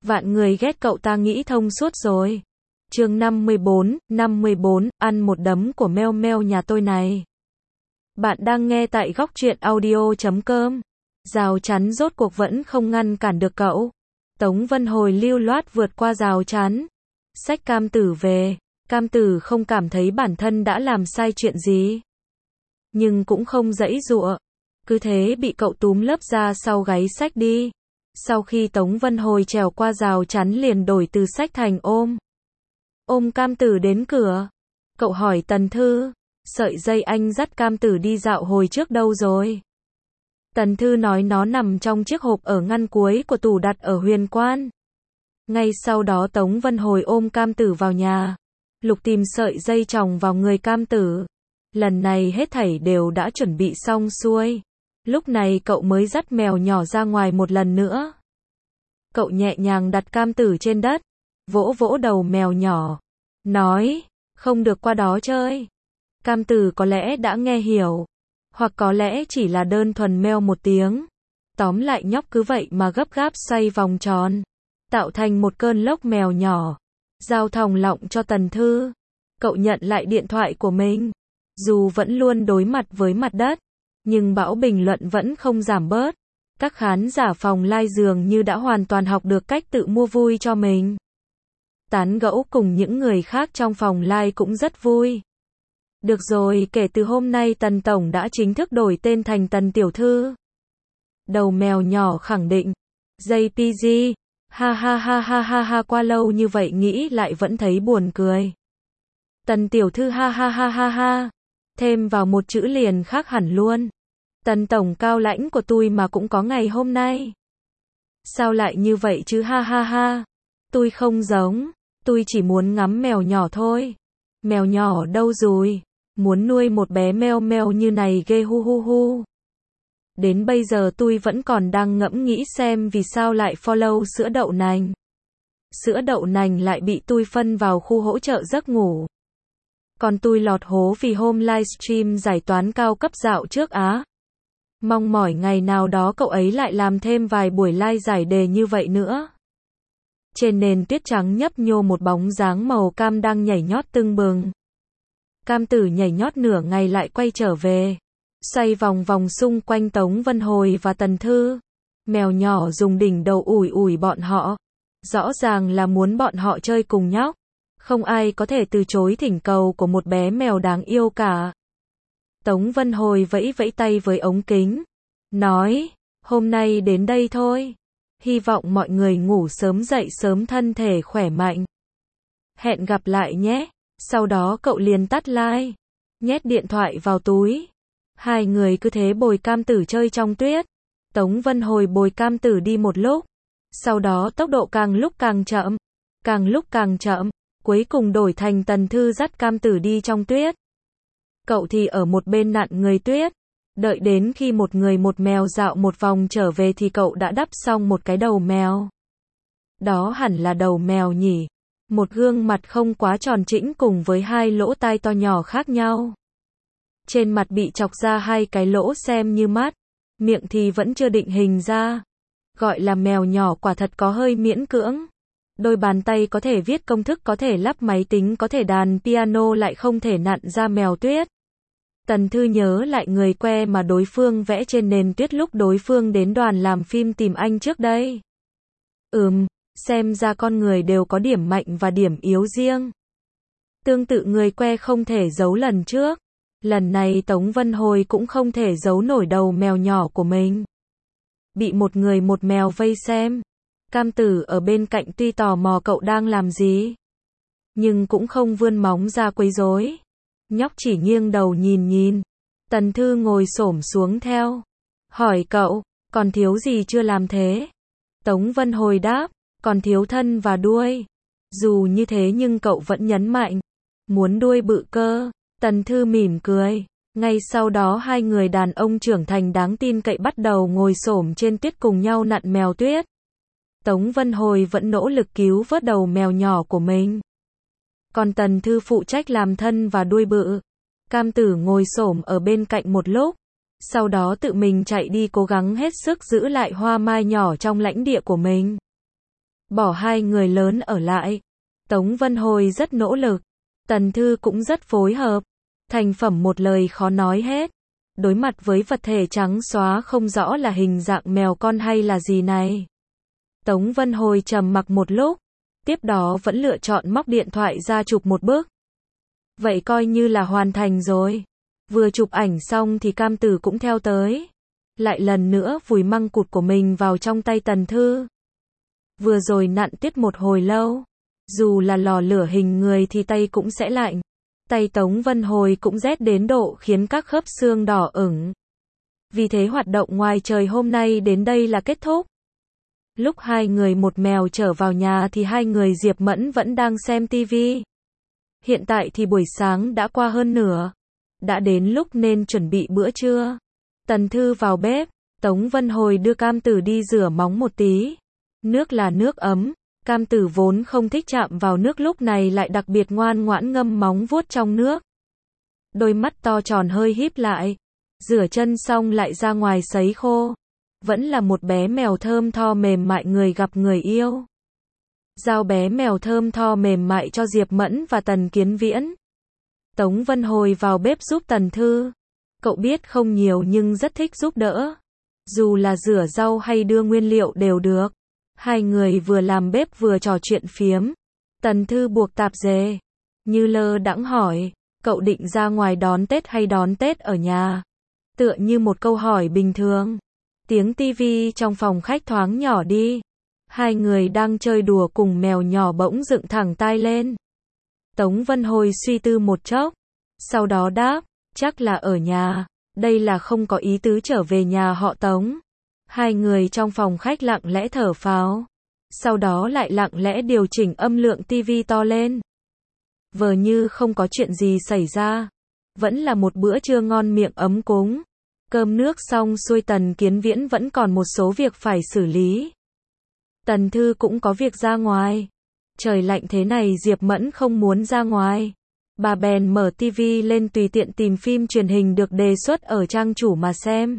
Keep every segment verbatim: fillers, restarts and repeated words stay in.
Vạn người ghét cậu ta nghĩ thông suốt rồi. Chương năm mươi bốn, năm mươi bốn, ăn một đấm của meo meo nhà tôi này. Bạn đang nghe tại góc truyện audio chấm com. Rào chắn rốt cuộc vẫn không ngăn cản được cậu. Tống Vân Hồi lưu loát vượt qua rào chắn. Xách Cam Tử về. Cam Tử không cảm thấy bản thân đã làm sai chuyện gì. Nhưng cũng không giãy giụa. Cứ thế bị cậu túm lớp ra sau gáy xách đi. Sau khi Tống Vân Hồi trèo qua rào chắn liền đổi từ xách thành ôm. Ôm Cam Tử đến cửa. Cậu hỏi Tần Thư, sợi dây anh dắt Cam Tử đi dạo hồi trước đâu rồi? Tần Thư nói nó nằm trong chiếc hộp ở ngăn cuối của tủ đặt ở Huyền Quan. Ngay sau đó Tống Vân Hồi ôm Cam Tử vào nhà. Lục tìm sợi dây chồng vào người Cam Tử. Lần này hết thảy đều đã chuẩn bị xong xuôi. Lúc này cậu mới dắt mèo nhỏ ra ngoài một lần nữa. Cậu nhẹ nhàng đặt Cam Tử trên đất, vỗ vỗ đầu mèo nhỏ, nói, không được qua đó chơi. Cam Tử có lẽ đã nghe hiểu, hoặc có lẽ chỉ là đơn thuần meo một tiếng. Tóm lại nhóc cứ vậy mà gấp gáp xoay vòng tròn, tạo thành một cơn lốc mèo nhỏ. Giao thòng lọng cho Tần Thư. Cậu nhận lại điện thoại của mình. Dù vẫn luôn đối mặt với mặt đất, nhưng bão bình luận vẫn không giảm bớt. Các khán giả phòng live dường như đã hoàn toàn học được cách tự mua vui cho mình. Tán gẫu cùng những người khác trong phòng live cũng rất vui. Được rồi, kể từ hôm nay Tần Tổng đã chính thức đổi tên thành Tần Tiểu Thư. Đầu mèo nhỏ khẳng định. gi pê giê, ha ha ha ha ha ha, qua lâu như vậy nghĩ lại vẫn thấy buồn cười. Tần Tiểu Thư ha ha ha ha ha. Thêm vào một chữ liền khác hẳn luôn. Tần Tổng cao lãnh của tôi mà cũng có ngày hôm nay. Sao lại như vậy chứ ha ha ha. Tôi không giống. Tôi chỉ muốn ngắm mèo nhỏ thôi. Mèo nhỏ đâu rồi? Muốn nuôi một bé meo meo như này ghê hu hu hu. Đến bây giờ tôi vẫn còn đang ngẫm nghĩ xem vì sao lại follow sữa đậu nành. Sữa đậu nành lại bị tôi phân vào khu hỗ trợ giấc ngủ. Còn tôi lọt hố vì hôm livestream giải toán cao cấp dạo trước á. Mong mỏi ngày nào đó cậu ấy lại làm thêm vài buổi live giải đề như vậy nữa. Trên nền tuyết trắng nhấp nhô một bóng dáng màu cam đang nhảy nhót tưng bừng. Cam Tử nhảy nhót nửa ngày lại quay trở về. Xoay vòng vòng xung quanh Tống Vân Hồi và Tần Thư. Mèo nhỏ dùng đỉnh đầu ủi ủi bọn họ. Rõ ràng là muốn bọn họ chơi cùng nhóc. Không ai có thể từ chối thỉnh cầu của một bé mèo đáng yêu cả. Tống Vân Hồi vẫy vẫy tay với ống kính. Nói, hôm nay đến đây thôi. Hy vọng mọi người ngủ sớm dậy sớm thân thể khỏe mạnh. Hẹn gặp lại nhé. Sau đó cậu liền tắt live. Nhét điện thoại vào túi. Hai người cứ thế bồi Cam Tử chơi trong tuyết. Tống Vân Hồi bồi Cam Tử đi một lúc. Sau đó tốc độ càng lúc càng chậm. Càng lúc càng chậm. Cuối cùng đổi thành Tần Thư dắt Cam Tử đi trong tuyết. Cậu thì ở một bên nặn người tuyết. Đợi đến khi một người một mèo dạo một vòng trở về thì cậu đã đắp xong một cái đầu mèo. Đó hẳn là đầu mèo nhỉ. Một gương mặt không quá tròn trĩnh cùng với hai lỗ tai to nhỏ khác nhau. Trên mặt bị chọc ra hai cái lỗ xem như mắt. Miệng thì vẫn chưa định hình ra. Gọi là mèo nhỏ quả thật có hơi miễn cưỡng. Đôi bàn tay có thể viết công thức, có thể lắp máy tính, có thể đàn piano lại không thể nặn ra mèo tuyết. Tần Thư nhớ lại người que mà đối phương vẽ trên nền tuyết lúc đối phương đến đoàn làm phim tìm anh trước đây. Ừm, xem ra con người đều có điểm mạnh và điểm yếu riêng. Tương tự người que không thể giấu lần trước. Lần này Tống Vân Hồi cũng không thể giấu nổi đầu mèo nhỏ của mình. Bị một người một mèo vây xem. Cam Tử ở bên cạnh tuy tò mò cậu đang làm gì, nhưng cũng không vươn móng ra quấy rối. Nhóc chỉ nghiêng đầu nhìn nhìn. Tần Thư ngồi xổm xuống theo. Hỏi cậu, còn thiếu gì chưa làm thế? Tống Vân Hồi đáp, còn thiếu thân và đuôi. Dù như thế nhưng cậu vẫn nhấn mạnh. Muốn đuôi bự cơ. Tần Thư mỉm cười. Ngay sau đó hai người đàn ông trưởng thành đáng tin cậy bắt đầu ngồi xổm trên tuyết cùng nhau nặn mèo tuyết. Tống Vân Hồi vẫn nỗ lực cứu vớt đầu mèo nhỏ của mình. Còn Tần Thư phụ trách làm thân và đuôi bự. Cam Tử ngồi xổm ở bên cạnh một lúc. Sau đó tự mình chạy đi cố gắng hết sức giữ lại hoa mai nhỏ trong lãnh địa của mình. bỏ hai người lớn ở lại. Tống Vân Hồi rất nỗ lực, Tần Thư cũng rất phối hợp. Thành phẩm một lời khó nói hết. Đối mặt với vật thể trắng xóa không rõ là hình dạng mèo con hay là gì này. Tống Vân Hồi trầm mặc một lúc, tiếp đó vẫn lựa chọn móc điện thoại ra chụp một bức. Vậy coi như là hoàn thành rồi. Vừa chụp ảnh xong thì Cam Tử cũng theo tới. Lại lần nữa vùi măng cụt của mình vào trong tay Tần Thư. Vừa rồi nặn tiết một hồi lâu. Dù là lò lửa hình người thì tay cũng sẽ lạnh. Tay Tống Vân Hồi cũng rét đến độ khiến các khớp xương đỏ ửng. Vì thế hoạt động ngoài trời hôm nay đến đây là kết thúc. Lúc hai người một mèo trở vào nhà thì hai người Diệp Mẫn vẫn đang xem tivi. Hiện tại thì buổi sáng đã qua hơn nửa. Đã đến lúc nên chuẩn bị bữa trưa. Tần Thư vào bếp, Tống Vân Hồi đưa Cam Tử đi rửa móng một tí. Nước là nước ấm, Cam Tử vốn không thích chạm vào nước lúc này lại đặc biệt ngoan ngoãn ngâm móng vuốt trong nước. Đôi mắt to tròn hơi híp lại. Rửa chân xong lại ra ngoài sấy khô. Vẫn là một bé mèo thơm tho mềm mại người gặp người yêu. Giao bé mèo thơm tho mềm mại cho Diệp Mẫn và Tần Kiến Viễn. Tống Vân Hồi vào bếp giúp Tần Thư. Cậu biết không nhiều nhưng rất thích giúp đỡ. Dù là rửa rau hay đưa nguyên liệu đều được. Hai người vừa làm bếp vừa trò chuyện phiếm. Tần Thư buộc tạp dề. Như lơ đãng hỏi, cậu định ra ngoài đón Tết hay đón Tết ở nhà? Tựa như một câu hỏi bình thường. Tiếng tivi trong phòng khách thoáng nhỏ đi. Hai người đang chơi đùa cùng mèo nhỏ bỗng dựng thẳng tai lên. Tống Vân Hồi suy tư một chốc. Sau đó đáp, chắc là ở nhà. Đây là không có ý tứ trở về nhà họ Tống. Hai người trong phòng khách lặng lẽ thở phào. Sau đó lại lặng lẽ điều chỉnh âm lượng tivi to lên. Vờ như không có chuyện gì xảy ra. Vẫn là một bữa trưa ngon miệng ấm cúng. Cơm nước xong xuôi Tần Kiến Viễn vẫn còn một số việc phải xử lý. Tần Thư cũng có việc ra ngoài. Trời lạnh thế này Diệp Mẫn không muốn ra ngoài. Bà bèn mở tivi lên tùy tiện tìm phim truyền hình được đề xuất ở trang chủ mà xem.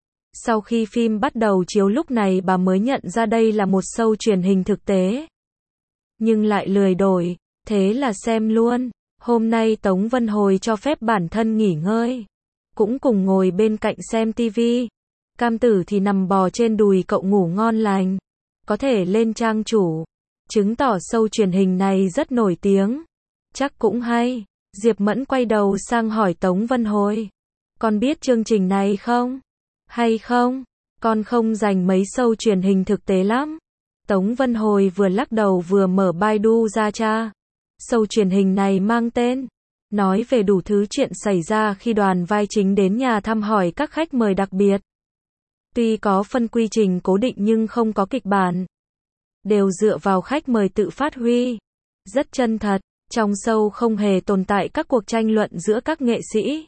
Sau khi phim bắt đầu chiếu lúc này bà mới nhận ra đây là một show truyền hình thực tế. Nhưng lại lười đổi, thế là xem luôn. Hôm nay Tống Vân Hồi cho phép bản thân nghỉ ngơi. Cũng cùng ngồi bên cạnh xem tivi. Cam Tử thì nằm bò trên đùi cậu ngủ ngon lành. Có thể lên trang chủ. Chứng tỏ show truyền hình này rất nổi tiếng. Chắc cũng hay. Diệp Mẫn quay đầu sang hỏi Tống Vân Hồi. Con biết chương trình này không? Hay không? Con không dành mấy show truyền hình thực tế lắm. Tống Vân Hồi vừa lắc đầu vừa mở Baidu ra tra. Show truyền hình này mang tên. Nói về đủ thứ chuyện xảy ra khi đoàn vai chính đến nhà thăm hỏi các khách mời đặc biệt. Tuy có phân quy trình cố định nhưng không có kịch bản. Đều dựa vào khách mời tự phát huy. Rất chân thật. Trong show không hề tồn tại các cuộc tranh luận giữa các nghệ sĩ.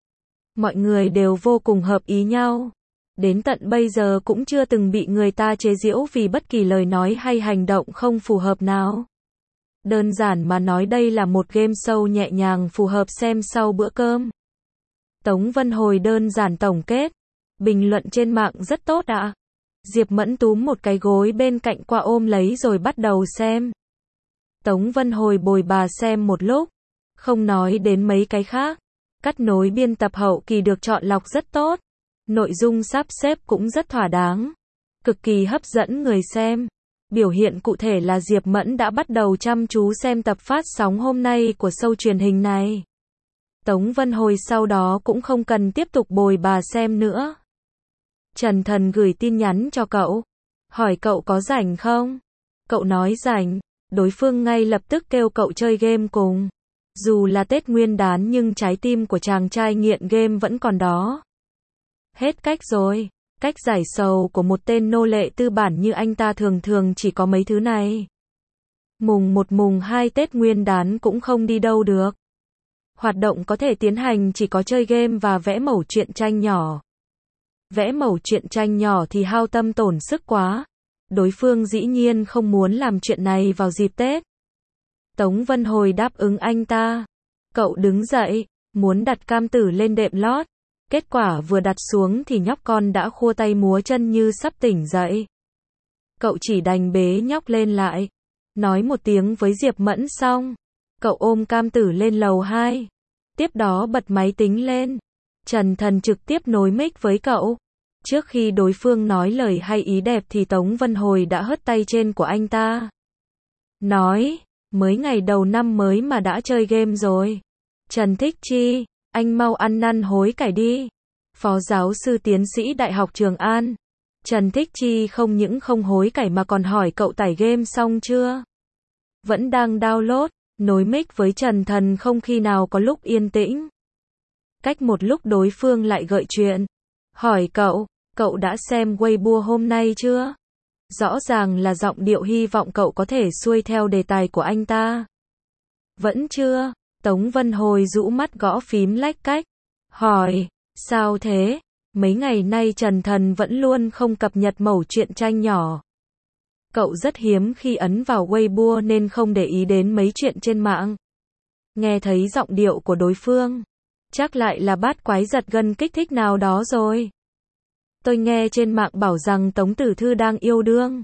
Mọi người đều vô cùng hợp ý nhau. Đến tận bây giờ cũng chưa từng bị người ta chế giễu vì bất kỳ lời nói hay hành động không phù hợp nào. Đơn giản mà nói đây là một game show nhẹ nhàng phù hợp xem sau bữa cơm. Tống Vân Hồi đơn giản tổng kết. Bình luận trên mạng rất tốt ạ. À? Diệp Mẫn túm một cái gối bên cạnh qua ôm lấy rồi bắt đầu xem. Tống Vân Hồi bồi bà xem một lúc. Không nói đến mấy cái khác. Cắt nối biên tập hậu kỳ được chọn lọc rất tốt. Nội dung sắp xếp cũng rất thỏa đáng. Cực kỳ hấp dẫn người xem. Biểu hiện cụ thể là Diệp Mẫn đã bắt đầu chăm chú xem tập phát sóng hôm nay của show truyền hình này. Tống Vân Hồi sau đó cũng không cần tiếp tục bồi bà xem nữa. Trần Thần gửi tin nhắn cho cậu. Hỏi cậu có rảnh không? Cậu nói rảnh. Đối phương ngay lập tức kêu cậu chơi game cùng. Dù là Tết Nguyên đán nhưng trái tim của chàng trai nghiện game vẫn còn đó. Hết cách rồi. Cách giải sầu của một tên nô lệ tư bản như anh ta thường thường chỉ có mấy thứ này. Mùng một mùng hai Tết Nguyên đán cũng không đi đâu được. Hoạt động có thể tiến hành chỉ có chơi game và vẽ mẩu truyện tranh nhỏ. Vẽ mẩu truyện tranh nhỏ thì hao tâm tổn sức quá. Đối phương dĩ nhiên không muốn làm chuyện này vào dịp Tết. Tống Vân Hồi đáp ứng anh ta. Cậu đứng dậy, muốn đặt Cam Tử lên đệm lót. Kết quả vừa đặt xuống thì nhóc con đã khua tay múa chân như sắp tỉnh dậy. cậu chỉ đành bế nhóc lên lại. Nói một tiếng với Diệp Mẫn xong, cậu ôm Cam Tử lên lầu hai. Tiếp đó bật máy tính lên. Trần Thần trực tiếp nối mic với cậu. Trước khi đối phương nói lời hay ý đẹp thì Tống Vân Hồi đã hất tay trên của anh ta. Nói, mới ngày đầu năm mới mà đã chơi game rồi. Trần Thích Chi, anh mau ăn năn hối cải đi. Phó giáo sư tiến sĩ Đại học Trường An. Trần Thích Chi không những không hối cải mà còn hỏi cậu tải game xong chưa? Vẫn đang download, nối mic với Trần Thần không khi nào có lúc yên tĩnh. Cách một lúc đối phương lại gợi chuyện. Hỏi cậu, cậu đã xem Weibo hôm nay chưa? Rõ ràng là giọng điệu hy vọng cậu có thể xuôi theo đề tài của anh ta. Vẫn chưa, Tống Vân Hồi rũ mắt gõ phím lách cách. Hỏi, sao thế? Mấy ngày nay Trần Thần vẫn luôn không cập nhật mẩu truyện tranh nhỏ. Cậu rất hiếm khi ấn vào Weibo nên không để ý đến mấy chuyện trên mạng. Nghe thấy giọng điệu của đối phương, chắc lại là bát quái giật gân kích thích nào đó rồi. Tôi nghe trên mạng bảo rằng Tống Tử Thư đang yêu đương.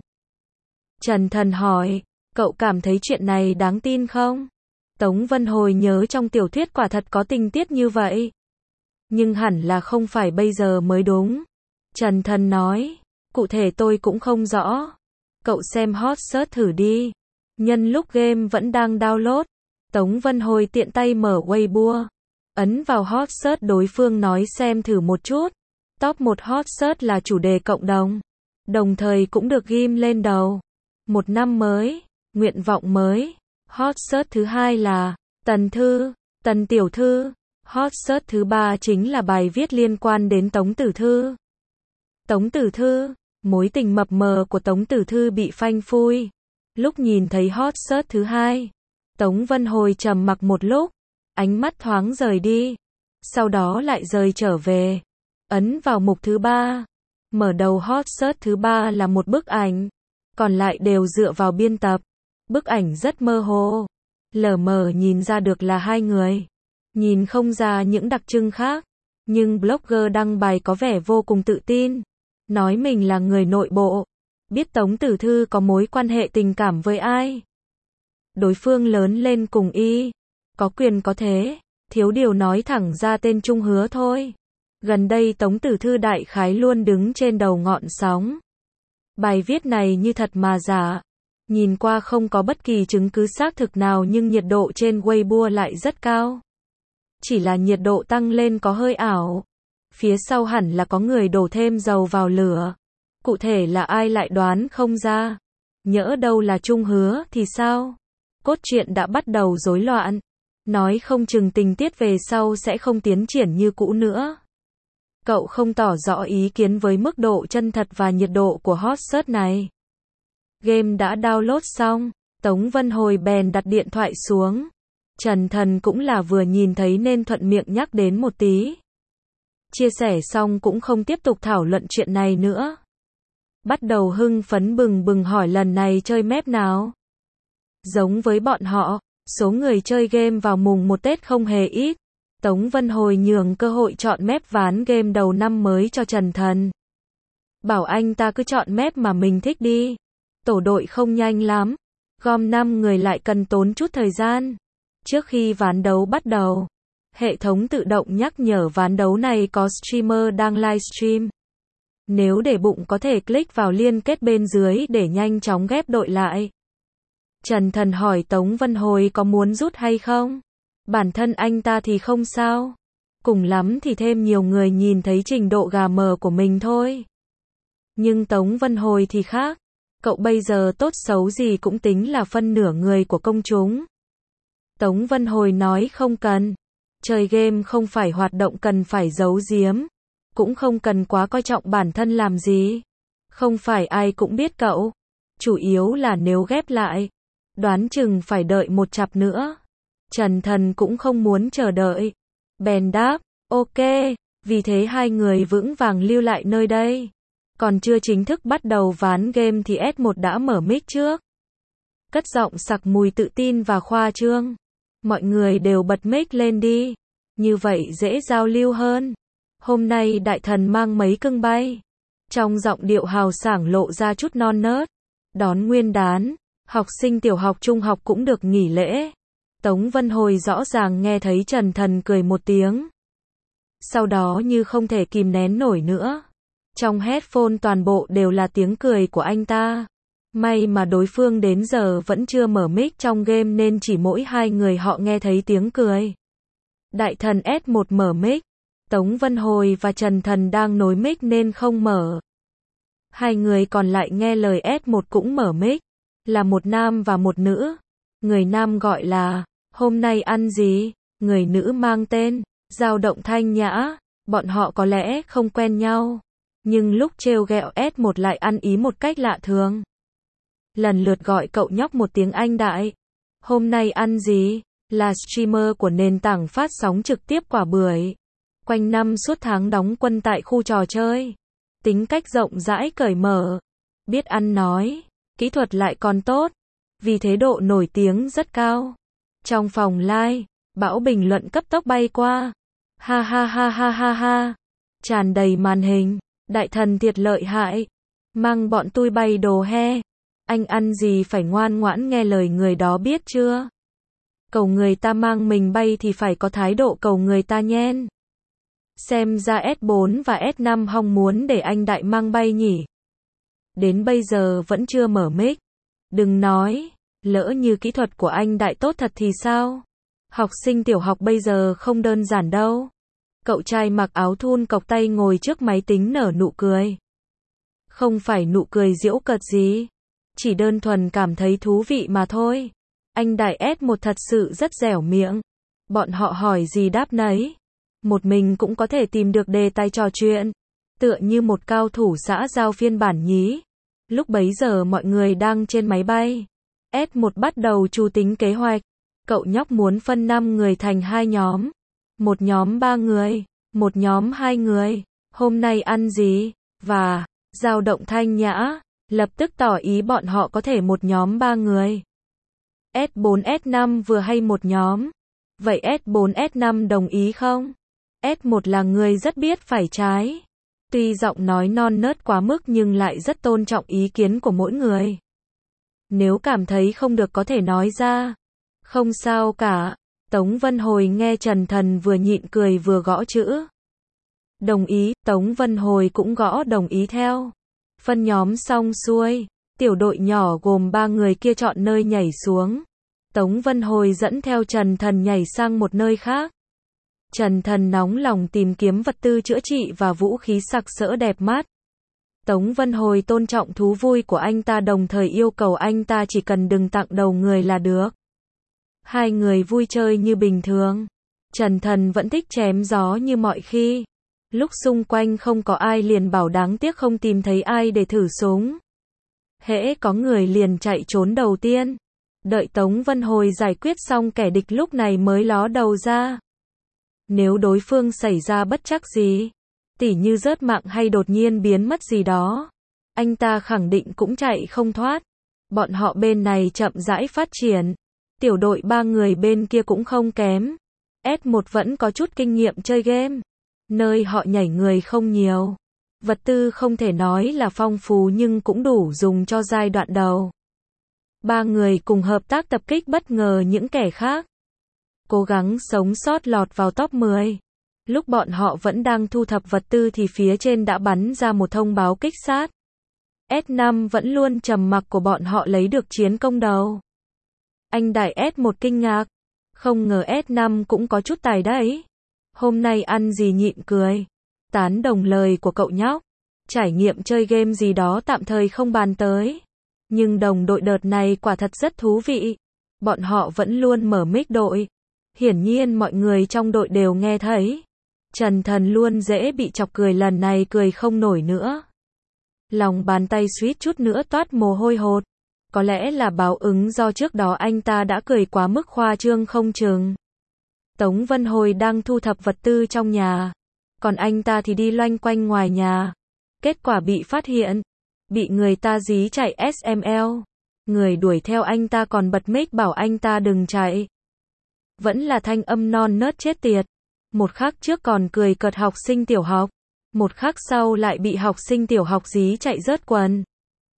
Trần Thần hỏi, cậu cảm thấy chuyện này đáng tin không? Tống Vân Hồi nhớ trong tiểu thuyết quả thật có tình tiết như vậy. Nhưng hẳn là không phải bây giờ mới đúng. Trần Thần nói, cụ thể tôi cũng không rõ. Cậu xem hot search thử đi. Nhân lúc game vẫn đang download, Tống Vân Hồi tiện tay mở Weibo. Ấn vào hot search đối phương nói xem thử một chút. Top một hot search là chủ đề cộng đồng. Đồng thời cũng được ghim lên đầu. Một năm mới, nguyện vọng mới. Hot search thứ hai là Tần Thư, Tần Tiểu Thư. Hot search thứ ba chính là bài viết liên quan đến Tống Tử Thư. Tống Tử Thư, mối tình mập mờ của Tống Tử Thư bị phanh phui. Lúc nhìn thấy hot search thứ hai, Tống Vân Hồi trầm mặc một lúc, ánh mắt thoáng rời đi, sau đó lại rời trở về. Ấn vào mục thứ ba. Mở đầu hot search thứ ba là một bức ảnh, còn lại đều dựa vào biên tập. Bức ảnh rất mơ hồ, lờ mờ nhìn ra được là hai người, nhìn không ra những đặc trưng khác, nhưng blogger đăng bài có vẻ vô cùng tự tin, nói mình là người nội bộ, biết Tống Tử Thư có mối quan hệ tình cảm với ai. Đối phương lớn lên cùng y, có quyền có thế, thiếu điều nói thẳng ra tên Trung Hứa thôi. Gần đây Tống Tử Thư đại khái luôn đứng trên đầu ngọn sóng. Bài viết này như thật mà giả. Nhìn qua không có bất kỳ chứng cứ xác thực nào nhưng nhiệt độ trên Weibo lại rất cao. Chỉ là nhiệt độ tăng lên có hơi ảo. Phía sau hẳn là có người đổ thêm dầu vào lửa. Cụ thể là ai lại đoán không ra. Nhỡ đâu là Trung Hứa thì sao? Cốt truyện đã bắt đầu rối loạn. Nói không chừng tình tiết về sau sẽ không tiến triển như cũ nữa. Cậu không tỏ rõ ý kiến với mức độ chân thật và nhiệt độ của hot search này. Game đã download xong, Tống Vân Hồi bèn đặt điện thoại xuống. Trần Thần cũng là vừa nhìn thấy nên thuận miệng nhắc đến một tí. Chia sẻ xong cũng không tiếp tục thảo luận chuyện này nữa. Bắt đầu hưng phấn bừng bừng hỏi lần này chơi map nào. Giống với bọn họ, số người chơi game vào mùng một Tết không hề ít. Tống Vân Hồi nhường cơ hội chọn map ván game đầu năm mới cho Trần Thần. Bảo anh ta cứ chọn map mà mình thích đi. Tổ đội không nhanh lắm. Gom năm người lại cần tốn chút thời gian. Trước khi ván đấu bắt đầu, hệ thống tự động nhắc nhở ván đấu này có streamer đang livestream. Nếu để bụng có thể click vào liên kết bên dưới để nhanh chóng ghép đội lại. Trần Thần hỏi Tống Vân Hồi có muốn rút hay không? Bản thân anh ta thì không sao. Cùng lắm thì thêm nhiều người nhìn thấy trình độ gà mờ của mình thôi. Nhưng Tống Vân Hồi thì khác. Cậu bây giờ tốt xấu gì cũng tính là phân nửa người của công chúng. Tống Vân Hồi nói không cần. Chơi game không phải hoạt động cần phải giấu giếm. Cũng không cần quá coi trọng bản thân làm gì. Không phải ai cũng biết cậu. Chủ yếu là nếu ghép lại, đoán chừng phải đợi một chặp nữa. Trần Thần cũng không muốn chờ đợi. Bèn đáp, ok, vì thế hai người vững vàng lưu lại nơi đây. Còn chưa chính thức bắt đầu ván game thì S một đã mở mic trước. Cất giọng sặc mùi tự tin và khoa trương. Mọi người đều bật mic lên đi. Như vậy dễ giao lưu hơn. Hôm nay đại thần mang mấy cưng bay. Trong giọng điệu hào sảng lộ ra chút non nớt. Đón Nguyên đán, học sinh tiểu học trung học cũng được nghỉ lễ. Tống Vân Hồi rõ ràng nghe thấy Trần Thần cười một tiếng. Sau đó như không thể kìm nén nổi nữa. Trong headphone toàn bộ đều là tiếng cười của anh ta. May mà đối phương đến giờ vẫn chưa mở mic trong game nên chỉ mỗi hai người họ nghe thấy tiếng cười. Đại thần S một mở mic. Tống Vân Hồi và Trần Thần đang nối mic nên không mở. Hai người còn lại nghe lời S một cũng mở mic. Là một nam và một nữ. Người nam gọi là hôm nay ăn gì? Người nữ mang tên Dao Động Thanh Nhã. Bọn họ có lẽ không quen nhau. Nhưng lúc trêu ghẹo S một lại ăn ý một cách lạ thường. Lần lượt gọi cậu nhóc một tiếng anh đại. Hôm nay ăn gì? Là streamer của nền tảng phát sóng trực tiếp Quả Bưởi. Quanh năm suốt tháng đóng quân tại khu trò chơi. Tính cách rộng rãi cởi mở. Biết ăn nói. Kỹ thuật lại còn tốt. Vì thế độ nổi tiếng rất cao. Trong phòng live, bão bình luận cấp tốc bay qua. Ha ha ha ha ha ha. Tràn đầy màn hình. Đại thần thiệt lợi hại. Mang bọn tôi bay đồ he. Anh ăn gì phải ngoan ngoãn nghe lời người đó biết chưa? Cầu người ta mang mình bay thì phải có thái độ cầu người ta nhen. Xem ra S bốn và S năm hong muốn để anh đại mang bay nhỉ. Đến bây giờ vẫn chưa mở mic. Đừng nói, lỡ như kỹ thuật của anh đại tốt thật thì sao? Học sinh tiểu học bây giờ không đơn giản đâu. Cậu trai mặc áo thun cộc tay ngồi trước máy tính nở nụ cười. Không phải nụ cười giễu cợt gì. Chỉ đơn thuần cảm thấy thú vị mà thôi. Anh đại S một thật sự rất dẻo miệng. Bọn họ hỏi gì đáp nấy. Một mình cũng có thể tìm được đề tài trò chuyện. Tựa như một cao thủ xã giao phiên bản nhí. Lúc bấy giờ mọi người đang trên máy bay. S một bắt đầu chu tính kế hoạch. Cậu nhóc muốn phân năm người thành hai nhóm. Một nhóm ba người. Một nhóm hai người. Hôm nay ăn gì? Và Dao Động Thanh Nhã lập tức tỏ ý bọn họ có thể một nhóm ba người. S bốn S năm vừa hay một nhóm. Vậy S bốn S năm đồng ý không? S một là người rất biết phải trái. Tuy giọng nói non nớt quá mức nhưng lại rất tôn trọng ý kiến của mỗi người. Nếu cảm thấy không được có thể nói ra. Không sao cả. Tống Vân Hồi nghe Trần Thần vừa nhịn cười vừa gõ chữ. Đồng ý, Tống Vân Hồi cũng gõ đồng ý theo. Phân nhóm xong xuôi, tiểu đội nhỏ gồm ba người kia chọn nơi nhảy xuống. Tống Vân Hồi dẫn theo Trần Thần nhảy sang một nơi khác. Trần Thần nóng lòng tìm kiếm vật tư chữa trị và vũ khí sặc sỡ đẹp mắt. Tống Vân Hồi tôn trọng thú vui của anh ta đồng thời yêu cầu anh ta chỉ cần đừng tặng đầu người là được. Hai người vui chơi như bình thường. Trần Thần vẫn thích chém gió như mọi khi. Lúc xung quanh không có ai liền bảo đáng tiếc không tìm thấy ai để thử súng. Hễ có người liền chạy trốn đầu tiên. Đợi Tống Vân Hồi giải quyết xong kẻ địch lúc này mới ló đầu ra. Nếu đối phương xảy ra bất trắc gì, tỉ như rớt mạng hay đột nhiên biến mất gì đó, anh ta khẳng định cũng chạy không thoát. Bọn họ bên này chậm rãi phát triển. Tiểu đội ba người bên kia cũng không kém. S một vẫn có chút kinh nghiệm chơi game. Nơi họ nhảy người không nhiều. Vật tư không thể nói là phong phú nhưng cũng đủ dùng cho giai đoạn đầu. Ba người cùng hợp tác tập kích bất ngờ những kẻ khác. Cố gắng sống sót lọt vào top mười. Lúc bọn họ vẫn đang thu thập vật tư thì phía trên đã bắn ra một thông báo kích sát. S năm vẫn luôn trầm mặc của bọn họ lấy được chiến công đầu. Anh đại S một kinh ngạc. Không ngờ S năm cũng có chút tài đấy. Hôm nay ăn gì nhịn cười. Tán đồng lời của cậu nhóc. Trải nghiệm chơi game gì đó tạm thời không bàn tới. Nhưng đồng đội đợt này quả thật rất thú vị. Bọn họ vẫn luôn mở mic đội. Hiển nhiên mọi người trong đội đều nghe thấy. Trần Thần luôn dễ bị chọc cười, lần này cười không nổi nữa. Lòng bàn tay suýt chút nữa toát mồ hôi hột. Có lẽ là báo ứng do trước đó anh ta đã cười quá mức khoa trương không chừng. Tống Vân Hồi đang thu thập vật tư trong nhà. Còn anh ta thì đi loanh quanh ngoài nhà. Kết quả bị phát hiện. Bị người ta dí chạy ét em lờ. Người đuổi theo anh ta còn bật mic bảo anh ta đừng chạy. Vẫn là thanh âm non nớt chết tiệt. Một khắc trước còn cười cợt học sinh tiểu học. Một khắc sau lại bị học sinh tiểu học dí chạy rớt quần.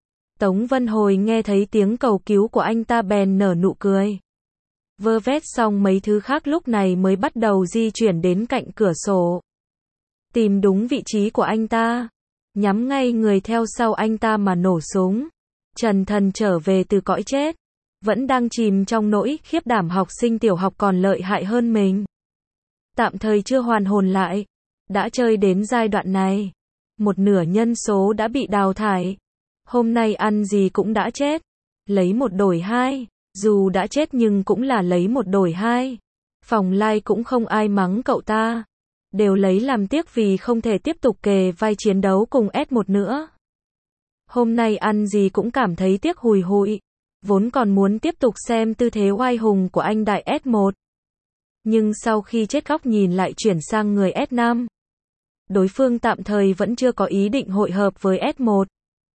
Tống Vân Hồi nghe thấy tiếng cầu cứu của anh ta bèn nở nụ cười. Vơ vét xong mấy thứ khác lúc này mới bắt đầu di chuyển đến cạnh cửa sổ. Tìm đúng vị trí của anh ta. Nhắm ngay người theo sau anh ta mà nổ súng. Trần Thần trở về từ cõi chết. Vẫn đang chìm trong nỗi khiếp đảm học sinh tiểu học còn lợi hại hơn mình. Tạm thời chưa hoàn hồn lại. Đã chơi đến giai đoạn này. Một nửa nhân số đã bị đào thải. Hôm nay ăn gì cũng đã chết. Lấy một đổi hai. Dù đã chết nhưng cũng là lấy một đổi hai. Phòng lai cũng không ai mắng cậu ta. Đều lấy làm tiếc vì không thể tiếp tục kề vai chiến đấu cùng S một nữa. Hôm nay ăn gì cũng cảm thấy tiếc hùi hụi. Vốn còn muốn tiếp tục xem tư thế oai hùng của anh đại S một. Nhưng sau khi chết góc nhìn lại chuyển sang người S năm. Đối phương tạm thời vẫn chưa có ý định hội hợp với S một.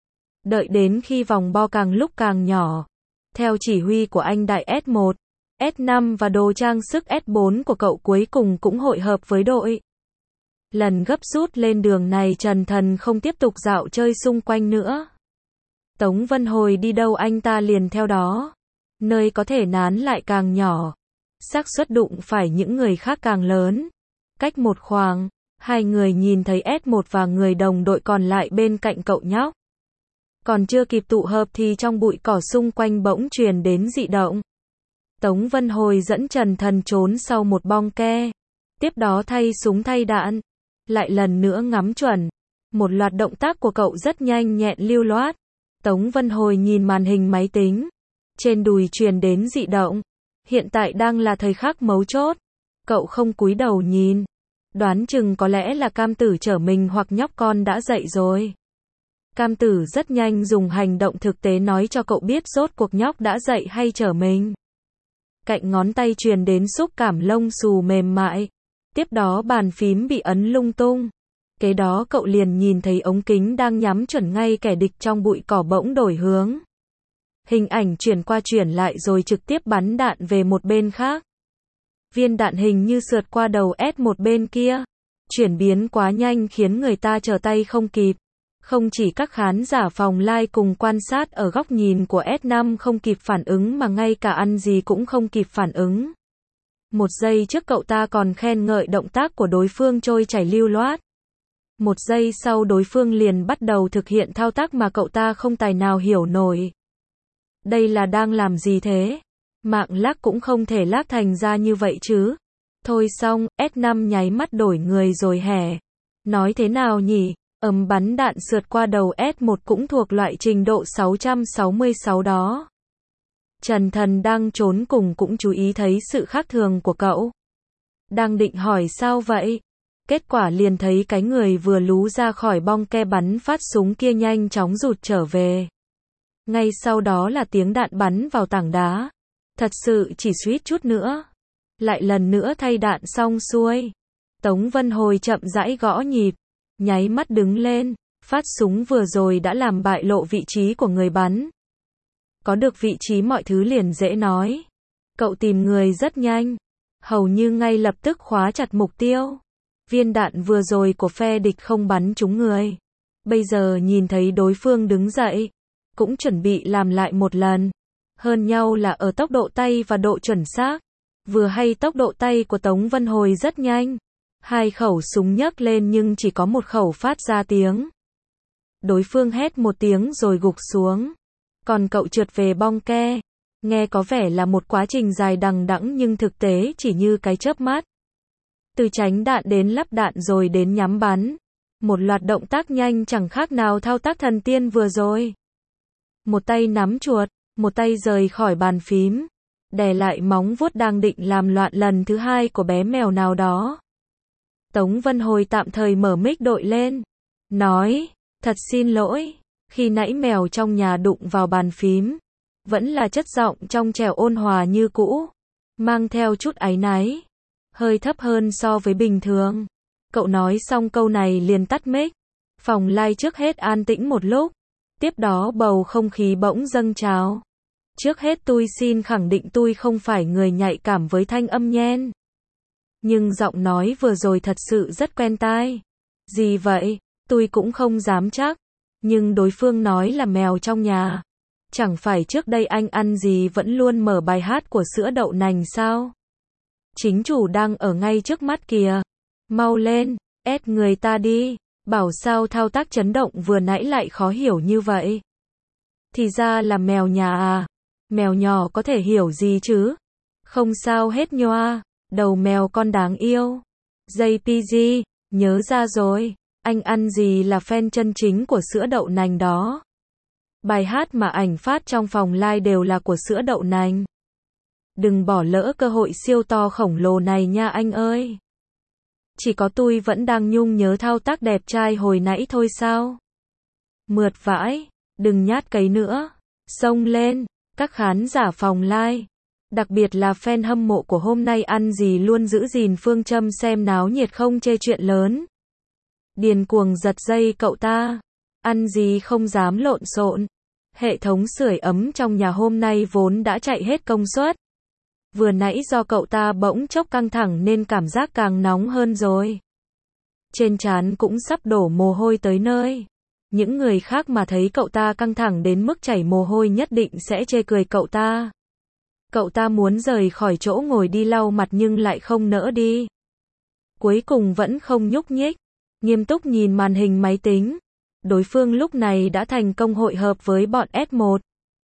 Đợi đến khi vòng bo càng lúc càng nhỏ. Theo chỉ huy của anh đại S một, S năm và đồ trang sức S bốn của cậu cuối cùng cũng hội hợp với đội. Lần gấp rút lên đường này Trần Thần không tiếp tục dạo chơi xung quanh nữa. Tống Vân Hồi đi đâu anh ta liền theo đó. Nơi có thể nán lại càng nhỏ. Xác suất đụng phải những người khác càng lớn. Cách một khoảng, hai người nhìn thấy S một và người đồng đội còn lại bên cạnh cậu nhóc. Còn chưa kịp tụ hợp thì trong bụi cỏ xung quanh bỗng truyền đến dị động. Tống Vân Hồi dẫn Trần Thần trốn sau một bong ke. Tiếp đó thay súng thay đạn. Lại lần nữa ngắm chuẩn. Một loạt động tác của cậu rất nhanh nhẹn lưu loát. Tống Vân Hồi nhìn màn hình máy tính. Trên đùi truyền đến dị động. Hiện tại đang là thời khắc mấu chốt. Cậu không cúi đầu nhìn. Đoán chừng có lẽ là Cam Tử chở mình hoặc nhóc con đã dậy rồi. Cam Tử rất nhanh dùng hành động thực tế nói cho cậu biết rốt cuộc nhóc đã dậy hay chở mình. Cạnh ngón tay truyền đến xúc cảm lông xù mềm mại. Tiếp đó bàn phím bị ấn lung tung. Kế đó cậu liền nhìn thấy ống kính đang nhắm chuẩn ngay kẻ địch trong bụi cỏ bỗng đổi hướng. Hình ảnh chuyển qua chuyển lại rồi trực tiếp bắn đạn về một bên khác. Viên đạn hình như sượt qua đầu S một bên kia. Chuyển biến quá nhanh khiến người ta trở tay không kịp. Không chỉ các khán giả phòng live cùng quan sát ở góc nhìn của S năm không kịp phản ứng mà ngay cả ăn gì cũng không kịp phản ứng. Một giây trước cậu ta còn khen ngợi động tác của đối phương trôi chảy lưu loát. Một giây sau đối phương liền bắt đầu thực hiện thao tác mà cậu ta không tài nào hiểu nổi. Đây là đang làm gì thế? Mạng lác cũng không thể lác thành ra như vậy chứ. Thôi xong, S năm nháy mắt đổi người rồi hẻ. Nói thế nào nhỉ? Ầm bắn đạn sượt qua đầu S một cũng thuộc loại trình độ sáu trăm sáu mươi sáu đó. Trần Thần đang trốn cùng cũng chú ý thấy sự khác thường của cậu. Đang định hỏi sao vậy? Kết quả liền thấy cái người vừa lú ra khỏi bong ke bắn phát súng kia nhanh chóng rụt trở về. Ngay sau đó là tiếng đạn bắn vào tảng đá. Thật sự chỉ suýt chút nữa. Lại lần nữa thay đạn xong xuôi. Tống Vân Hồi chậm rãi gõ nhịp. Nháy mắt đứng lên. Phát súng vừa rồi đã làm bại lộ vị trí của người bắn. Có được vị trí mọi thứ liền dễ nói. Cậu tìm người rất nhanh. Hầu như ngay lập tức khóa chặt mục tiêu. Viên đạn vừa rồi của phe địch không bắn trúng người. Bây giờ nhìn thấy đối phương đứng dậy. Cũng chuẩn bị làm lại một lần. Hơn nhau là ở tốc độ tay và độ chuẩn xác. Vừa hay tốc độ tay của Tống Vân Hồi rất nhanh. Hai khẩu súng nhấc lên nhưng chỉ có một khẩu phát ra tiếng. Đối phương hét một tiếng rồi gục xuống. Còn cậu trượt về bong ke. Nghe có vẻ là một quá trình dài đằng đẵng nhưng thực tế chỉ như cái chớp mắt. Từ tránh đạn đến lắp đạn rồi đến nhắm bắn. Một loạt động tác nhanh chẳng khác nào thao tác thần tiên vừa rồi. Một tay nắm chuột, một tay rời khỏi bàn phím. Đè lại móng vuốt đang định làm loạn lần thứ hai của bé mèo nào đó. Tống Vân Hồi tạm thời mở mic đội lên. Nói, thật xin lỗi. Khi nãy mèo trong nhà đụng vào bàn phím. Vẫn là chất giọng trong trẻo ôn hòa như cũ. Mang theo chút áy náy. Hơi thấp hơn so với bình thường. Cậu nói xong câu này liền tắt mic. Phòng live trước hết an tĩnh một lúc. Tiếp đó bầu không khí bỗng dâng trào. Trước hết tôi xin khẳng định tôi không phải người nhạy cảm với thanh âm nhen. Nhưng giọng nói vừa rồi thật sự rất quen tai. Gì vậy? Tôi cũng không dám chắc. Nhưng đối phương nói là mèo trong nhà. Chẳng phải trước đây anh ăn gì vẫn luôn mở bài hát của sữa đậu nành sao? Chính chủ đang ở ngay trước mắt kìa. Mau lên, ép người ta đi. Bảo sao thao tác chấn động vừa nãy lại khó hiểu như vậy? Thì ra là mèo nhà à? Mèo nhỏ có thể hiểu gì chứ? Không sao hết nhoa. Đầu mèo con đáng yêu. gi pê giê, nhớ ra rồi. Anh ăn gì là fan chân chính của sữa đậu nành đó. Bài hát mà ảnh phát trong phòng live đều là của sữa đậu nành. Đừng bỏ lỡ cơ hội siêu to khổng lồ này nha anh ơi. Chỉ có tôi vẫn đang nhung nhớ thao tác đẹp trai hồi nãy thôi sao? Mượt vãi, đừng nhát cấy nữa. Xông lên, các khán giả phòng live. Đặc biệt là fan hâm mộ của hôm nay ăn gì luôn giữ gìn phương châm xem náo nhiệt không chê chuyện lớn. Điền cuồng giật dây cậu ta. Ăn gì không dám lộn xộn. Hệ thống sưởi ấm trong nhà hôm nay vốn đã chạy hết công suất. Vừa nãy do cậu ta bỗng chốc căng thẳng nên cảm giác càng nóng hơn rồi. Trên trán cũng sắp đổ mồ hôi tới nơi. Những người khác mà thấy cậu ta căng thẳng đến mức chảy mồ hôi nhất định sẽ chê cười cậu ta. Cậu ta muốn rời khỏi chỗ ngồi đi lau mặt nhưng lại không nỡ đi. Cuối cùng vẫn không nhúc nhích. Nghiêm túc nhìn màn hình máy tính. Đối phương lúc này đã thành công hội hợp với bọn ét một.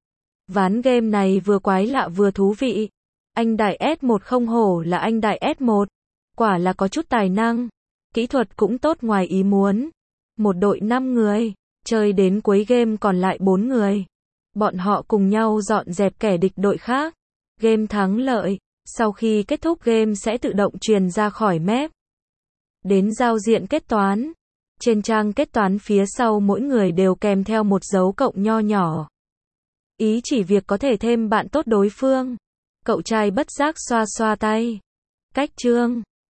Ván game này vừa quái lạ vừa thú vị. Anh đại ét một không hổ là anh đại ét một. Quả là có chút tài năng. Kỹ thuật cũng tốt ngoài ý muốn. Một đội năm người. Chơi đến cuối game còn lại bốn người. Bọn họ cùng nhau dọn dẹp kẻ địch đội khác. Game thắng lợi. Sau khi kết thúc game sẽ tự động truyền ra khỏi map. Đến giao diện kết toán. Trên trang kết toán phía sau mỗi người đều kèm theo một dấu cộng nho nhỏ. Ý chỉ việc có thể thêm bạn tốt đối phương. Cậu trai bất giác xoa xoa tay. Cách chương.